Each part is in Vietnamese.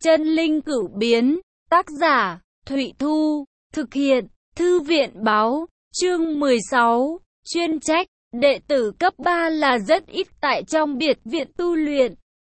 Chân linh cửu biến, tác giả, Thụy Thu, thực hiện, Thư viện báo, chương 16, chuyên trách, đệ tử cấp 3 là rất ít tại trong biệt viện tu luyện.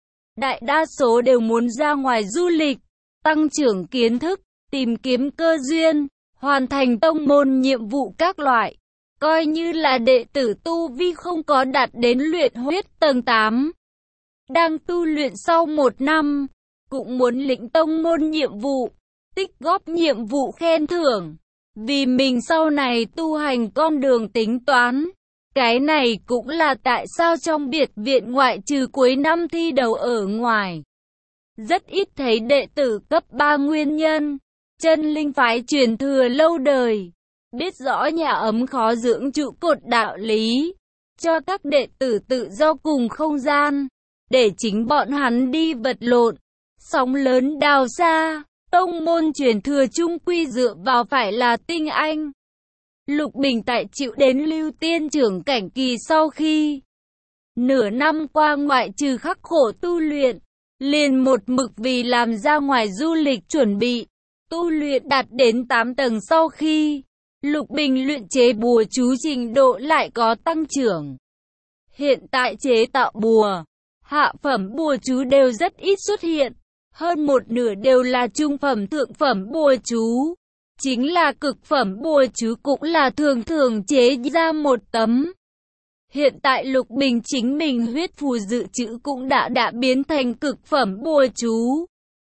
Đại đa số đều muốn ra ngoài du lịch, tăng trưởng kiến thức, tìm kiếm cơ duyên, hoàn thành tông môn nhiệm vụ các loại. Coi như là đệ tử tu vi không có đạt đến luyện huyết tầng 8. Đang tu luyện sau 1 năm, cũng muốn lĩnh tông môn nhiệm vụ, tích góp nhiệm vụ khen thưởng, vì mình sau này tu hành con đường tính toán. Cái này cũng là tại sao trong biệt viện ngoại trừ cuối năm thi đấu ở ngoài, rất ít thấy đệ tử cấp 3 nguyên nhân. Chân linh phái truyền thừa lâu đời, biết rõ nhà ấm khó dưỡng trụ cột đạo lý, cho các đệ tử tự do cùng không gian, để chính bọn hắn đi vật lộn, sóng lớn đào xa. Tông môn truyền thừa chung quy dựa vào phải là tinh anh. Lục Bình tại chịu đến lưu tiên trưởng cảnh kỳ sau khi nửa năm qua ngoại trừ khắc khổ tu luyện, liền một mực vì làm ra ngoài du lịch chuẩn bị. Tu luyện đạt đến 8 tầng sau khi Lục Bình luyện chế bùa chú trình độ lại có tăng trưởng. Hiện tại chế tạo bùa, hạ phẩm bùa chú đều rất ít xuất hiện. Hơn một nửa đều là trung phẩm thượng phẩm bùa chú. Chính là cực phẩm bùa chú cũng là thường thường chế ra một tấm. Hiện tại Lục Bình chính mình huyết phù dự trữ cũng đã biến thành cực phẩm bùa chú.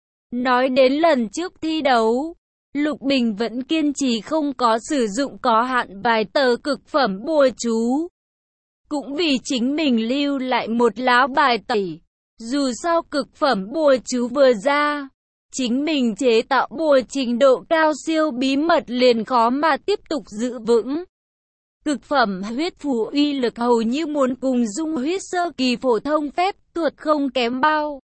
Nói đến lần trước thi đấu, Lục Bình vẫn kiên trì không có sử dụng có hạn vài tờ cực phẩm bùa chú. Cũng vì chính mình lưu lại một lá bài tẩy. Dù sao cực phẩm bùa chú vừa ra, chính mình chế tạo bùa trình độ cao siêu bí mật liền khó mà tiếp tục giữ vững. Cực phẩm huyết phù uy lực hầu như muốn cùng dung huyết sơ kỳ phổ thông phép thuật không kém bao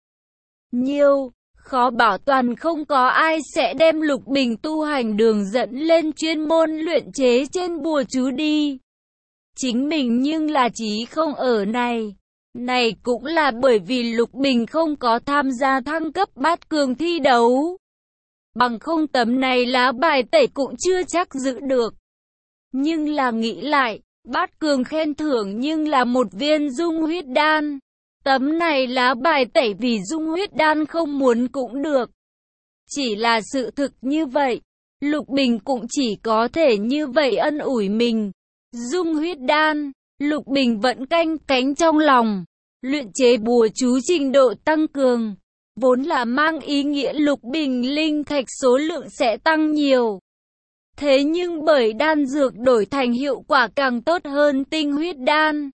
nhiêu. Khó bảo toàn không có ai sẽ đem Lục Bình tu hành đường dẫn lên chuyên môn luyện chế trên bùa chú đi. Chính mình nhưng là chí không ở này. Này cũng là bởi vì Lục Bình không có tham gia thăng cấp bát cường thi đấu. Bằng không tấm này lá bài tẩy cũng chưa chắc giữ được. Nhưng là nghĩ lại, bát cường khen thưởng nhưng là một viên dung huyết đan. Tấm này lá bài tẩy vì dung huyết đan không muốn cũng được. Chỉ là sự thực như vậy, Lục Bình cũng chỉ có thể như vậy ân ủi mình. Dung huyết đan, Lục Bình vẫn canh cánh trong lòng. Luyện chế bùa chú trình độ tăng cường, vốn là mang ý nghĩa Lục Bình linh thạch số lượng sẽ tăng nhiều. Thế nhưng bởi đan dược đổi thành hiệu quả càng tốt hơn tinh huyết đan,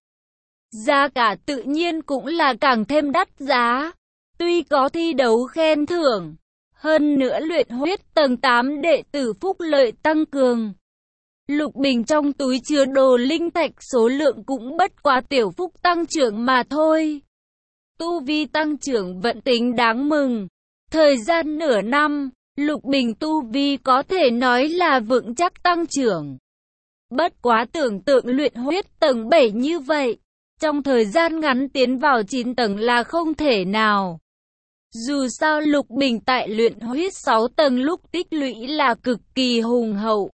giá cả tự nhiên cũng là càng thêm đắt giá. Tuy có thi đấu khen thưởng, hơn nữa luyện huyết tầng 8 đệ tử phúc lợi tăng cường, Lục Bình trong túi chứa đồ linh thạch số lượng cũng bất quá tiểu phúc tăng trưởng mà thôi. Tu vi tăng trưởng vẫn tính đáng mừng. Thời gian nửa năm, Lục Bình tu vi có thể nói là vững chắc tăng trưởng. Bất quá tưởng tượng luyện huyết tầng 7 như vậy, trong thời gian ngắn tiến vào 9 tầng là không thể nào. Dù sao Lục Bình tại luyện huyết 6 tầng lúc tích lũy là cực kỳ hùng hậu.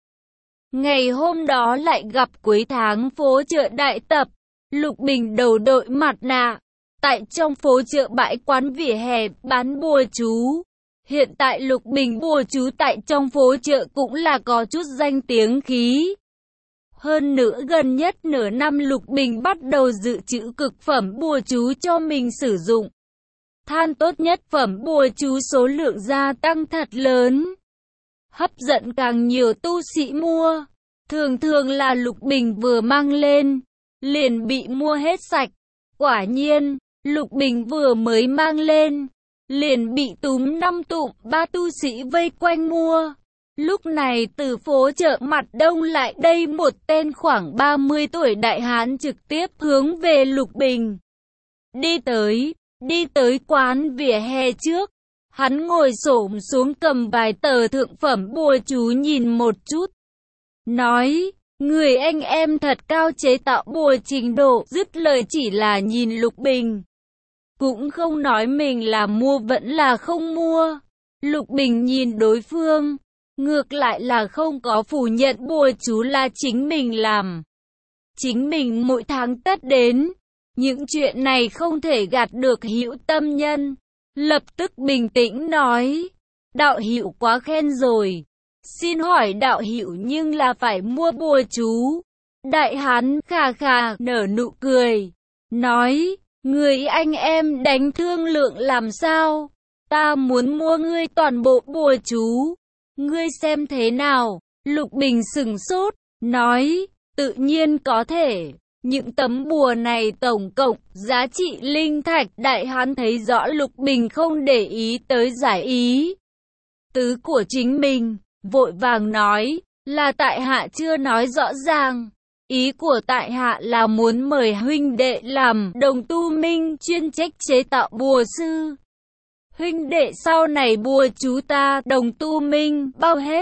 Ngày hôm đó lại gặp cuối tháng phố chợ đại tập, Lục Bình đầu đội mặt nạ, tại trong phố chợ bãi quán vỉa hè bán bùa chú. Hiện tại Lục Bình bùa chú tại trong phố chợ cũng là có chút danh tiếng khí. Hơn nữa gần nhất nửa năm Lục Bình bắt đầu dự trữ cực phẩm bùa chú cho mình sử dụng. Than tốt nhất phẩm bùa chú số lượng gia tăng thật lớn, hấp dẫn càng nhiều tu sĩ mua. Thường thường là Lục Bình vừa mang lên, liền bị mua hết sạch. Quả nhiên, Lục Bình vừa mới mang lên, liền bị túm 5 tụm 3 tu sĩ vây quanh mua. Lúc này từ phố chợ mặt đông lại đây một tên khoảng 30 tuổi đại hán trực tiếp hướng về Lục Bình. Đi tới quán vỉa hè trước. Hắn ngồi xổm xuống cầm vài tờ thượng phẩm bùa chú nhìn một chút. Nói, người anh em thật cao chế tạo bùa trình độ. Dứt lời chỉ là nhìn Lục Bình. Cũng không nói mình là mua vẫn là không mua. Lục Bình nhìn đối phương, ngược lại là không có phủ nhận bùa chú là chính mình làm. Chính mình mỗi tháng tất đến, những chuyện này không thể gạt được Hữu Tâm Nhân. Lập tức bình tĩnh nói, đạo hữu quá khen rồi. Xin hỏi đạo hữu nhưng là phải mua bùa chú. Đại hán khà khà nở nụ cười, nói, người anh em đánh thương lượng làm sao? Ta muốn mua ngươi toàn bộ bùa chú. Ngươi xem thế nào? Lục Bình sững sốt, nói, tự nhiên có thể. Những tấm bùa này tổng cộng giá trị linh thạch. Đại hán thấy rõ Lục Bình không để ý tới giải ý tứ của chính mình, vội vàng nói, là tại hạ chưa nói rõ ràng. Ý của tại hạ là muốn mời huynh đệ làm đồng tu minh chuyên trách chế tạo bùa sư. Huynh đệ sau này bùa chú ta đồng tu minh bao hết,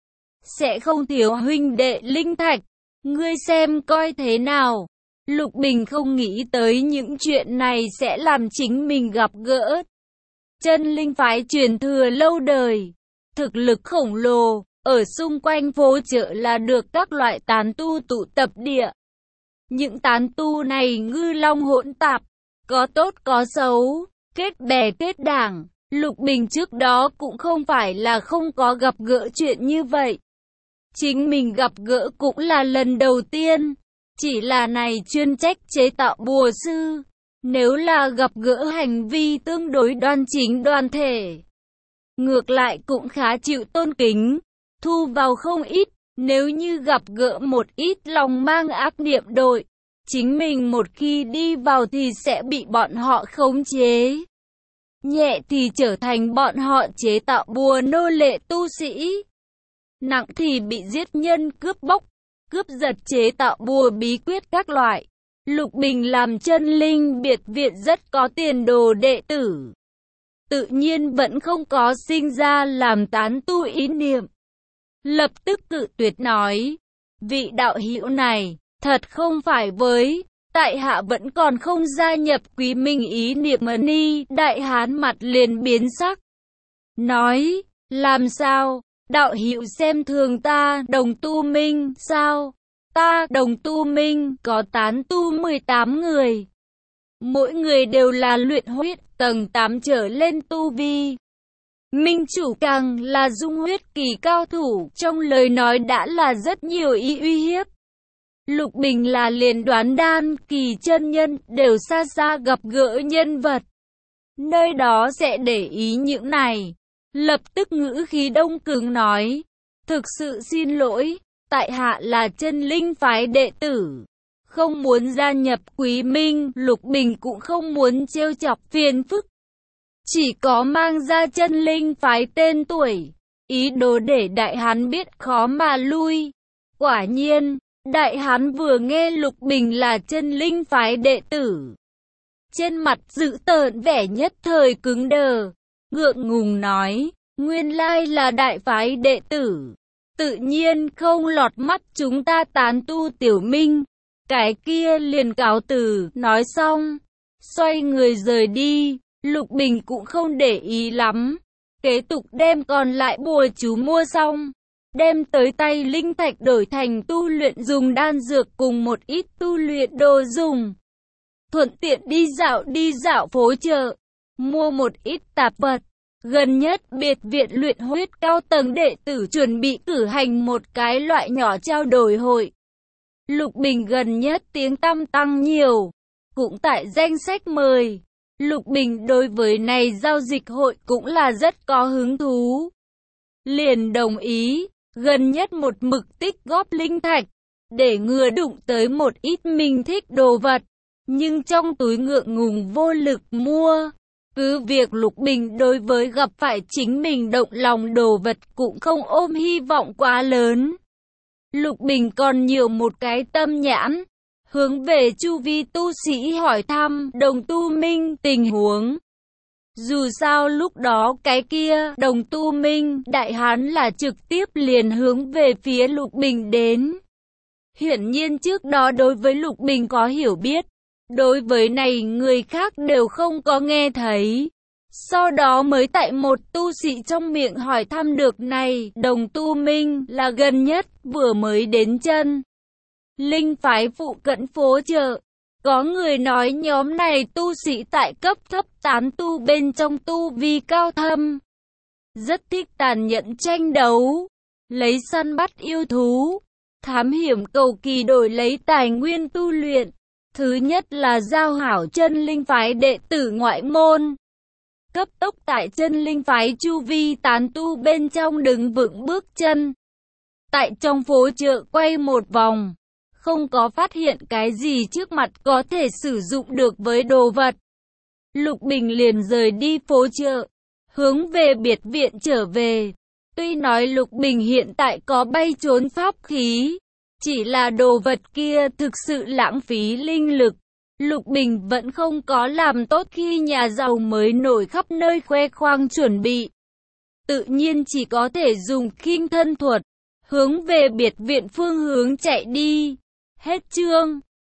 sẽ không thiếu huynh đệ linh thạch. Ngươi xem coi thế nào? Lục Bình không nghĩ tới những chuyện này sẽ làm chính mình gặp gỡ chân linh phái truyền thừa lâu đời, thực lực khổng lồ, ở xung quanh phố chợ là được các loại tán tu tụ tập địa. Những tán tu này ngư long hỗn tạp, có tốt có xấu, kết bè kết đảng. Lục Bình trước đó cũng không phải là không có gặp gỡ chuyện như vậy. Chính mình gặp gỡ cũng là lần đầu tiên, chỉ là này chuyên trách chế tạo bùa sư. Nếu là gặp gỡ hành vi tương đối đoan chính đoan thể, ngược lại cũng khá chịu tôn kính, thu vào không ít. Nếu như gặp gỡ một ít lòng mang ác niệm đội, chính mình một khi đi vào thì sẽ bị bọn họ khống chế. Nhẹ thì trở thành bọn họ chế tạo bùa nô lệ tu sĩ, nặng thì bị giết nhân cướp bóc, cướp giật chế tạo bùa bí quyết các loại. Lục Bình làm chân linh biệt viện rất có tiền đồ đệ tử, tự nhiên vẫn không có sinh ra làm tán tu ý niệm. Lập tức cự tuyệt nói, vị đạo hữu này, thật không phải với, tại hạ vẫn còn không gia nhập Quý Minh ý niệm ni. Đại hán mặt liền biến sắc, nói, làm sao, đạo hữu xem thường ta đồng tu minh sao? Ta đồng tu minh có tán tu 18 người, mỗi người đều là luyện huyết tầng 8 trở lên tu vi. Minh chủ càng là dung huyết kỳ cao thủ, trong lời nói đã là rất nhiều ý uy hiếp. Lục Bình là liền đoán đan kỳ chân nhân đều xa xa gặp gỡ nhân vật, nơi đó sẽ để ý những này. Lập tức ngữ khí đông cứng nói, thực sự xin lỗi, tại hạ là chân linh phái đệ tử, không muốn gia nhập Quý Minh. Lục Bình cũng không muốn trêu chọc phiền phức, chỉ có mang ra chân linh phái tên tuổi, ý đồ để đại hán biết khó mà lui. Quả nhiên, đại hán vừa nghe Lục Bình là chân linh phái đệ tử, trên mặt dữ tợn vẻ nhất thời cứng đờ, ngượng ngùng nói, nguyên lai là đại phái đệ tử, tự nhiên không lọt mắt chúng ta tán tu tiểu minh. Cái kia liền cáo từ, nói xong, xoay người rời đi. Lục Bình cũng không để ý lắm, kế tục đem còn lại bùa chú mua xong, đem tới tay linh thạch đổi thành tu luyện dùng đan dược cùng một ít tu luyện đồ dùng. Thuận tiện đi dạo phố chợ, mua một ít tạp vật. Gần nhất biệt viện luyện huyết cao tầng đệ tử chuẩn bị cử hành một cái loại nhỏ trao đổi hội. Lục Bình gần nhất tiếng tăm tăng nhiều, cũng tại danh sách mời. Lục Bình đối với này giao dịch hội cũng là rất có hứng thú, liền đồng ý, gần nhất một mực tích góp linh thạch, để ngừa đụng tới một ít mình thích đồ vật, nhưng trong túi ngượng ngùng vô lực mua. Cứ việc Lục Bình đối với gặp phải chính mình động lòng đồ vật cũng không ôm hy vọng quá lớn. Lục Bình còn nhiều một cái tâm nhãn, hướng về chu vi tu sĩ hỏi thăm đồng tu minh tình huống. Dù sao lúc đó cái kia đồng tu minh đại hán là trực tiếp liền hướng về phía Lục Bình đến. Hiển nhiên trước đó đối với Lục Bình có hiểu biết, đối với này người khác đều không có nghe thấy. Sau đó mới tại một tu sĩ trong miệng hỏi thăm được này, Đồng Tu Minh là gần nhất, vừa mới đến chân linh phái phụ cận phố chợ. Có người nói nhóm này tu sĩ tại cấp thấp tán tu bên trong tu vi cao thâm, rất thích tàn nhẫn tranh đấu, lấy săn bắt yêu thú, thám hiểm cầu kỳ đổi lấy tài nguyên tu luyện. Thứ nhất là giao hảo chân linh phái đệ tử ngoại môn. Cấp tốc tại chân linh phái chu vi tán tu bên trong đứng vững bước chân. Tại trong phố chợ quay một vòng, không có phát hiện cái gì trước mặt có thể sử dụng được với đồ vật. Lục Bình liền rời đi phố chợ, hướng về biệt viện trở về. Tuy nói Lục Bình hiện tại có bay trốn pháp khí, chỉ là đồ vật kia thực sự lãng phí linh lực. Lục Bình vẫn không có làm tốt khi nhà giàu mới nổi khắp nơi khoe khoang chuẩn bị. Tự nhiên chỉ có thể dùng khinh thân thuật, hướng về biệt viện phương hướng chạy đi. Hết chương.